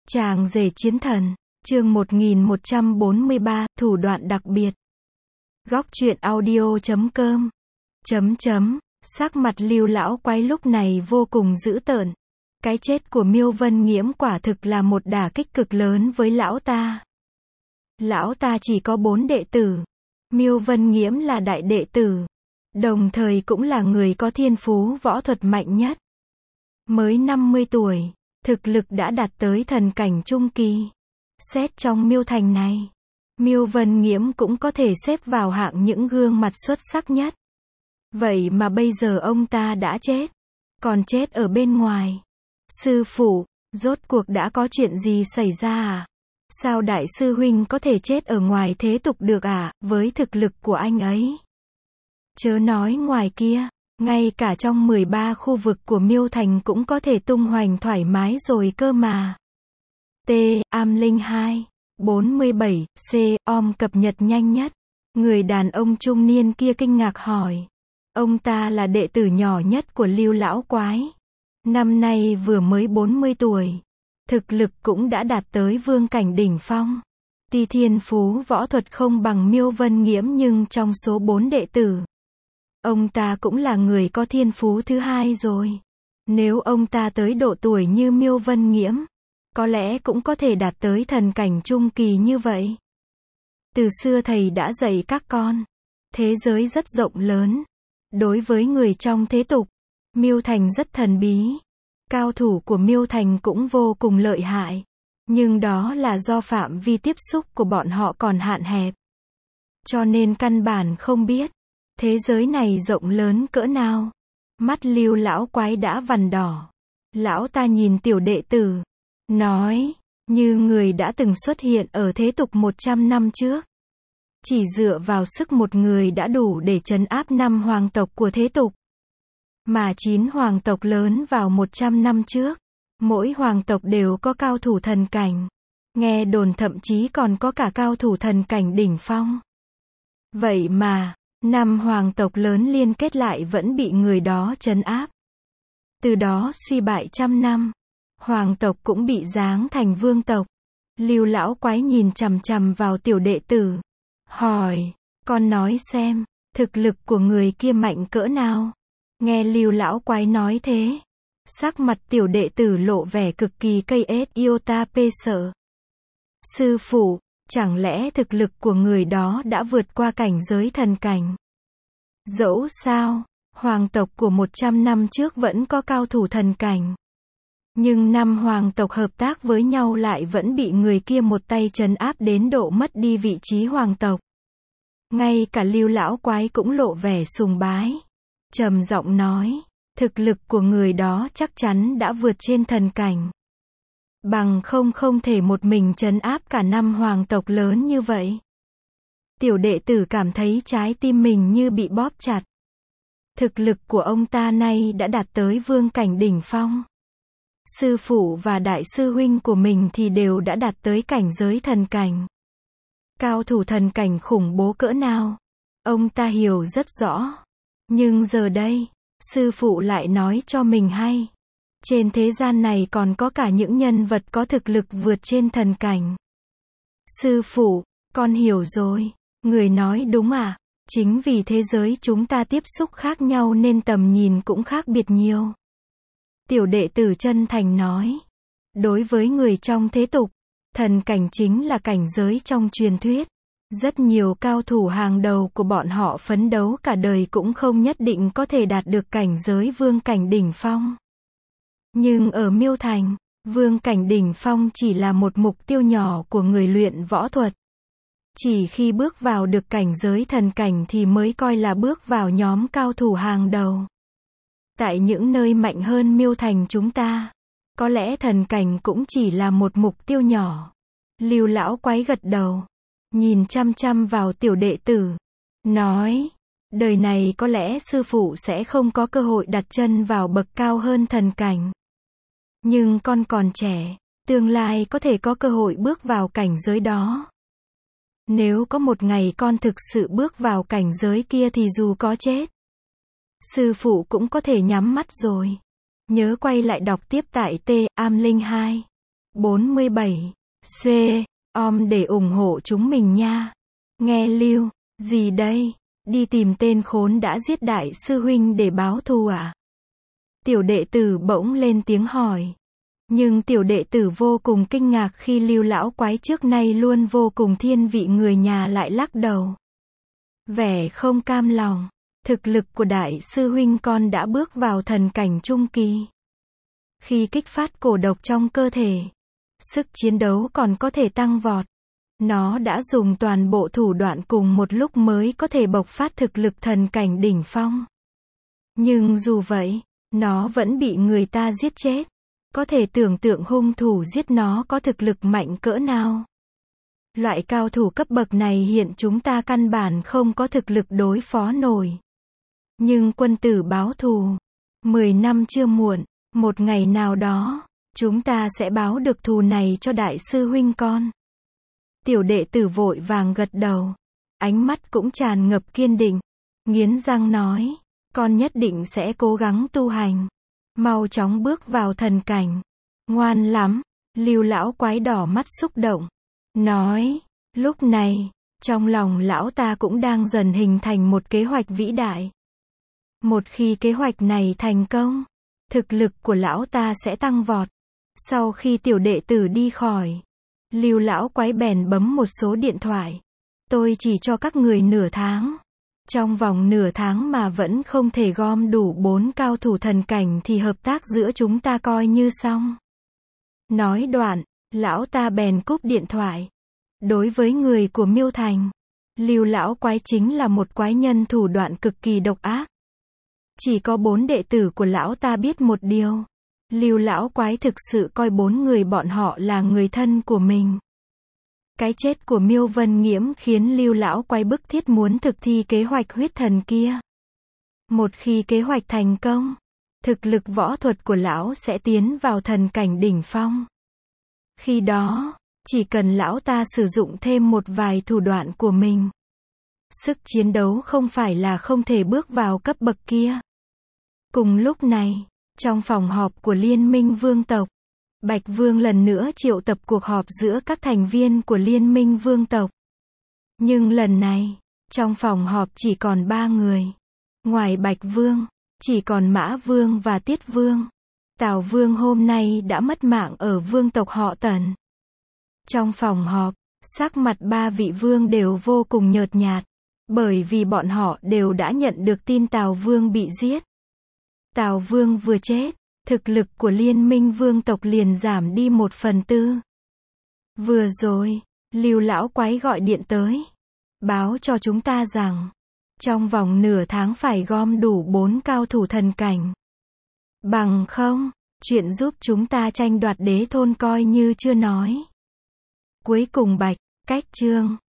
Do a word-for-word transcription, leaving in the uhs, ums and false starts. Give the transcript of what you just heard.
Chàng rể chiến thần, chương một nghìn một trăm bốn mươi ba, thủ đoạn đặc biệt. Góc truyện audio chấm com. Chấm chấm, sắc mặt Lưu lão quái lúc này vô cùng dữ tợn. Cái chết của Miêu Vân Nghiễm quả thực là một đả kích cực lớn với lão ta. Lão ta chỉ có bốn đệ tử. Miêu Vân Nghiễm là đại đệ tử, đồng thời cũng là người có thiên phú võ thuật mạnh nhất. Mới năm mươi tuổi, thực lực đã đạt tới thần cảnh trung kỳ. Xét trong Miêu Thành này, Miêu Vân Nghiễm cũng có thể xếp vào hạng những gương mặt xuất sắc nhất. Vậy mà bây giờ ông ta đã chết, còn chết ở bên ngoài. Sư phụ, rốt cuộc đã có chuyện gì xảy ra à? Sao đại sư huynh có thể chết ở ngoài thế tục được à, với thực lực của anh ấy? Chớ nói ngoài kia, ngay cả trong mười ba khu vực của Miêu Thành cũng có thể tung hoành thoải mái rồi cơ mà. T. Am Linh hai, bốn mươi bảy, C. Om cập nhật nhanh nhất. Người đàn ông trung niên kia kinh ngạc hỏi. Ông ta là đệ tử nhỏ nhất của Lưu lão quái. Năm nay vừa mới bốn mươi tuổi. Thực lực cũng đã đạt tới vương cảnh đỉnh phong. Tuy thiên phú võ thuật không bằng Miêu Vân Nghiễm nhưng trong số bốn đệ tử, ông ta cũng là người có thiên phú thứ hai rồi. Nếu ông ta tới độ tuổi như Miêu Vân Nghiễm, có lẽ cũng có thể đạt tới thần cảnh trung kỳ như vậy. Từ xưa thầy đã dạy các con, thế giới rất rộng lớn. Đối với người trong thế tục, Miêu Thành rất thần bí. Cao thủ của Miêu Thành cũng vô cùng lợi hại. Nhưng đó là do phạm vi tiếp xúc của bọn họ còn hạn hẹp. Cho nên căn bản không biết thế giới này rộng lớn cỡ nào. Mắt Lưu lão quái đã vằn đỏ. Lão ta nhìn tiểu đệ tử, nói, như người đã từng xuất hiện ở thế tục một trăm năm trước. Chỉ dựa vào sức một người đã đủ để trấn áp năm hoàng tộc của thế tục. Mà chín hoàng tộc lớn vào một trăm năm trước, mỗi hoàng tộc đều có cao thủ thần cảnh. Nghe đồn thậm chí còn có cả cao thủ thần cảnh đỉnh phong. Vậy mà, năm hoàng tộc lớn liên kết lại vẫn bị người đó trấn áp. Từ đó suy bại trăm năm, hoàng tộc cũng bị giáng thành vương tộc. Lưu lão quái nhìn chằm chằm vào tiểu đệ tử, hỏi, con nói xem, thực lực của người kia mạnh cỡ nào? Nghe Lưu lão quái nói thế, sắc mặt tiểu đệ tử lộ vẻ cực kỳ cây ết iota pê sợ. Sư phụ, chẳng lẽ thực lực của người đó đã vượt qua cảnh giới thần cảnh? Dẫu sao, hoàng tộc của một trăm năm trước vẫn có cao thủ thần cảnh. Nhưng năm hoàng tộc hợp tác với nhau lại vẫn bị người kia một tay trấn áp đến độ mất đi vị trí hoàng tộc. Ngay cả Lưu lão quái cũng lộ vẻ sùng bái. Trầm giọng nói, thực lực của người đó chắc chắn đã vượt trên thần cảnh. Bằng không không thể một mình trấn áp cả năm hoàng tộc lớn như vậy. Tiểu đệ tử cảm thấy trái tim mình như bị bóp chặt. Thực lực của ông ta nay đã đạt tới vương cảnh đỉnh phong. Sư phụ và đại sư huynh của mình thì đều đã đạt tới cảnh giới thần cảnh. Cao thủ thần cảnh khủng bố cỡ nào, ông ta hiểu rất rõ. Nhưng giờ đây, sư phụ lại nói cho mình hay. Trên thế gian này còn có cả những nhân vật có thực lực vượt trên thần cảnh. Sư phụ, con hiểu rồi. Người nói đúng à? Chính vì thế giới chúng ta tiếp xúc khác nhau nên tầm nhìn cũng khác biệt nhiều. Tiểu đệ tử chân thành nói. Đối với người trong thế tục, thần cảnh chính là cảnh giới trong truyền thuyết. Rất nhiều cao thủ hàng đầu của bọn họ phấn đấu cả đời cũng không nhất định có thể đạt được cảnh giới vương cảnh đỉnh phong. Nhưng ở Miêu Thành, vương cảnh đỉnh phong chỉ là một mục tiêu nhỏ của người luyện võ thuật. Chỉ khi bước vào được cảnh giới thần cảnh thì mới coi là bước vào nhóm cao thủ hàng đầu. Tại những nơi mạnh hơn Miêu Thành chúng ta, có lẽ thần cảnh cũng chỉ là một mục tiêu nhỏ. Lưu lão quái gật đầu, nhìn chăm chăm vào tiểu đệ tử, nói, đời này có lẽ sư phụ sẽ không có cơ hội đặt chân vào bậc cao hơn thần cảnh. Nhưng con còn trẻ, tương lai có thể có cơ hội bước vào cảnh giới đó. Nếu có một ngày con thực sự bước vào cảnh giới kia thì dù có chết, sư phụ cũng có thể nhắm mắt rồi. Nhớ quay lại đọc tiếp tại T. Am Linh hai. bốn mươi bảy. C. Om để ủng hộ chúng mình nha. Nghe Lưu, gì đây? Đi tìm tên khốn đã giết đại sư huynh để báo thù à? Tiểu đệ tử bỗng lên tiếng hỏi. Nhưng tiểu đệ tử vô cùng kinh ngạc khi Lưu lão quái trước nay luôn vô cùng thiên vị người nhà lại lắc đầu. Vẻ không cam lòng. Thực lực của đại sư huynh con đã bước vào thần cảnh trung kỳ. Khi kích phát cổ độc trong cơ thể, sức chiến đấu còn có thể tăng vọt. Nó đã dùng toàn bộ thủ đoạn cùng một lúc mới có thể bộc phát thực lực thần cảnh đỉnh phong. Nhưng dù vậy, nó vẫn bị người ta giết chết. Có thể tưởng tượng hung thủ giết nó có thực lực mạnh cỡ nào. Loại cao thủ cấp bậc này hiện chúng ta căn bản không có thực lực đối phó nổi. Nhưng quân tử báo thù. Mười năm chưa muộn, một ngày nào đó, chúng ta sẽ báo được thù này cho đại sư huynh con. Tiểu đệ tử vội vàng gật đầu. Ánh mắt cũng tràn ngập kiên định. Nghiến răng nói, con nhất định sẽ cố gắng tu hành. Mau chóng bước vào thần cảnh. Ngoan lắm. Lưu lão quái đỏ mắt xúc động. Nói, lúc này, trong lòng lão ta cũng đang dần hình thành một kế hoạch vĩ đại. Một khi kế hoạch này thành công, thực lực của lão ta sẽ tăng vọt. Sau khi tiểu đệ tử đi khỏi, Lưu lão quái bèn bấm một số điện thoại. Tôi chỉ cho các người nửa tháng. Trong vòng nửa tháng mà vẫn không thể gom đủ bốn cao thủ thần cảnh thì hợp tác giữa chúng ta coi như xong. Nói đoạn, lão ta bèn cúp điện thoại. Đối với người của Miêu Thành, Lưu lão quái chính là một quái nhân thủ đoạn cực kỳ độc ác. Chỉ có bốn đệ tử của lão ta biết một điều. Lưu lão quái thực sự coi bốn người bọn họ là người thân của mình. Cái chết của Miêu Vân Nghiễm khiến Lưu lão quái bức thiết muốn thực thi kế hoạch huyết thần kia. Một khi kế hoạch thành công, thực lực võ thuật của lão sẽ tiến vào thần cảnh đỉnh phong. Khi đó, chỉ cần lão ta sử dụng thêm một vài thủ đoạn của mình, sức chiến đấu không phải là không thể bước vào cấp bậc kia. Cùng lúc này, trong phòng họp của Liên minh Vương tộc, Bạch Vương lần nữa triệu tập cuộc họp giữa các thành viên của Liên minh Vương tộc. Nhưng lần này, trong phòng họp chỉ còn ba người. Ngoài Bạch Vương, chỉ còn Mã Vương và Tiết Vương. Tào Vương hôm nay đã mất mạng ở vương tộc họ Tần. Trong phòng họp, sắc mặt ba vị vương đều vô cùng nhợt nhạt, bởi vì bọn họ đều đã nhận được tin Tào Vương bị giết. Tào Vương vừa chết, thực lực của Liên minh Vương tộc liền giảm đi một phần tư. Vừa rồi, Lưu lão quái gọi điện tới, báo cho chúng ta rằng, trong vòng nửa tháng phải gom đủ bốn cao thủ thần cảnh. Bằng không, chuyện giúp chúng ta tranh đoạt đế thôn coi như chưa nói. Cuối cùng Bạch, Cách Chương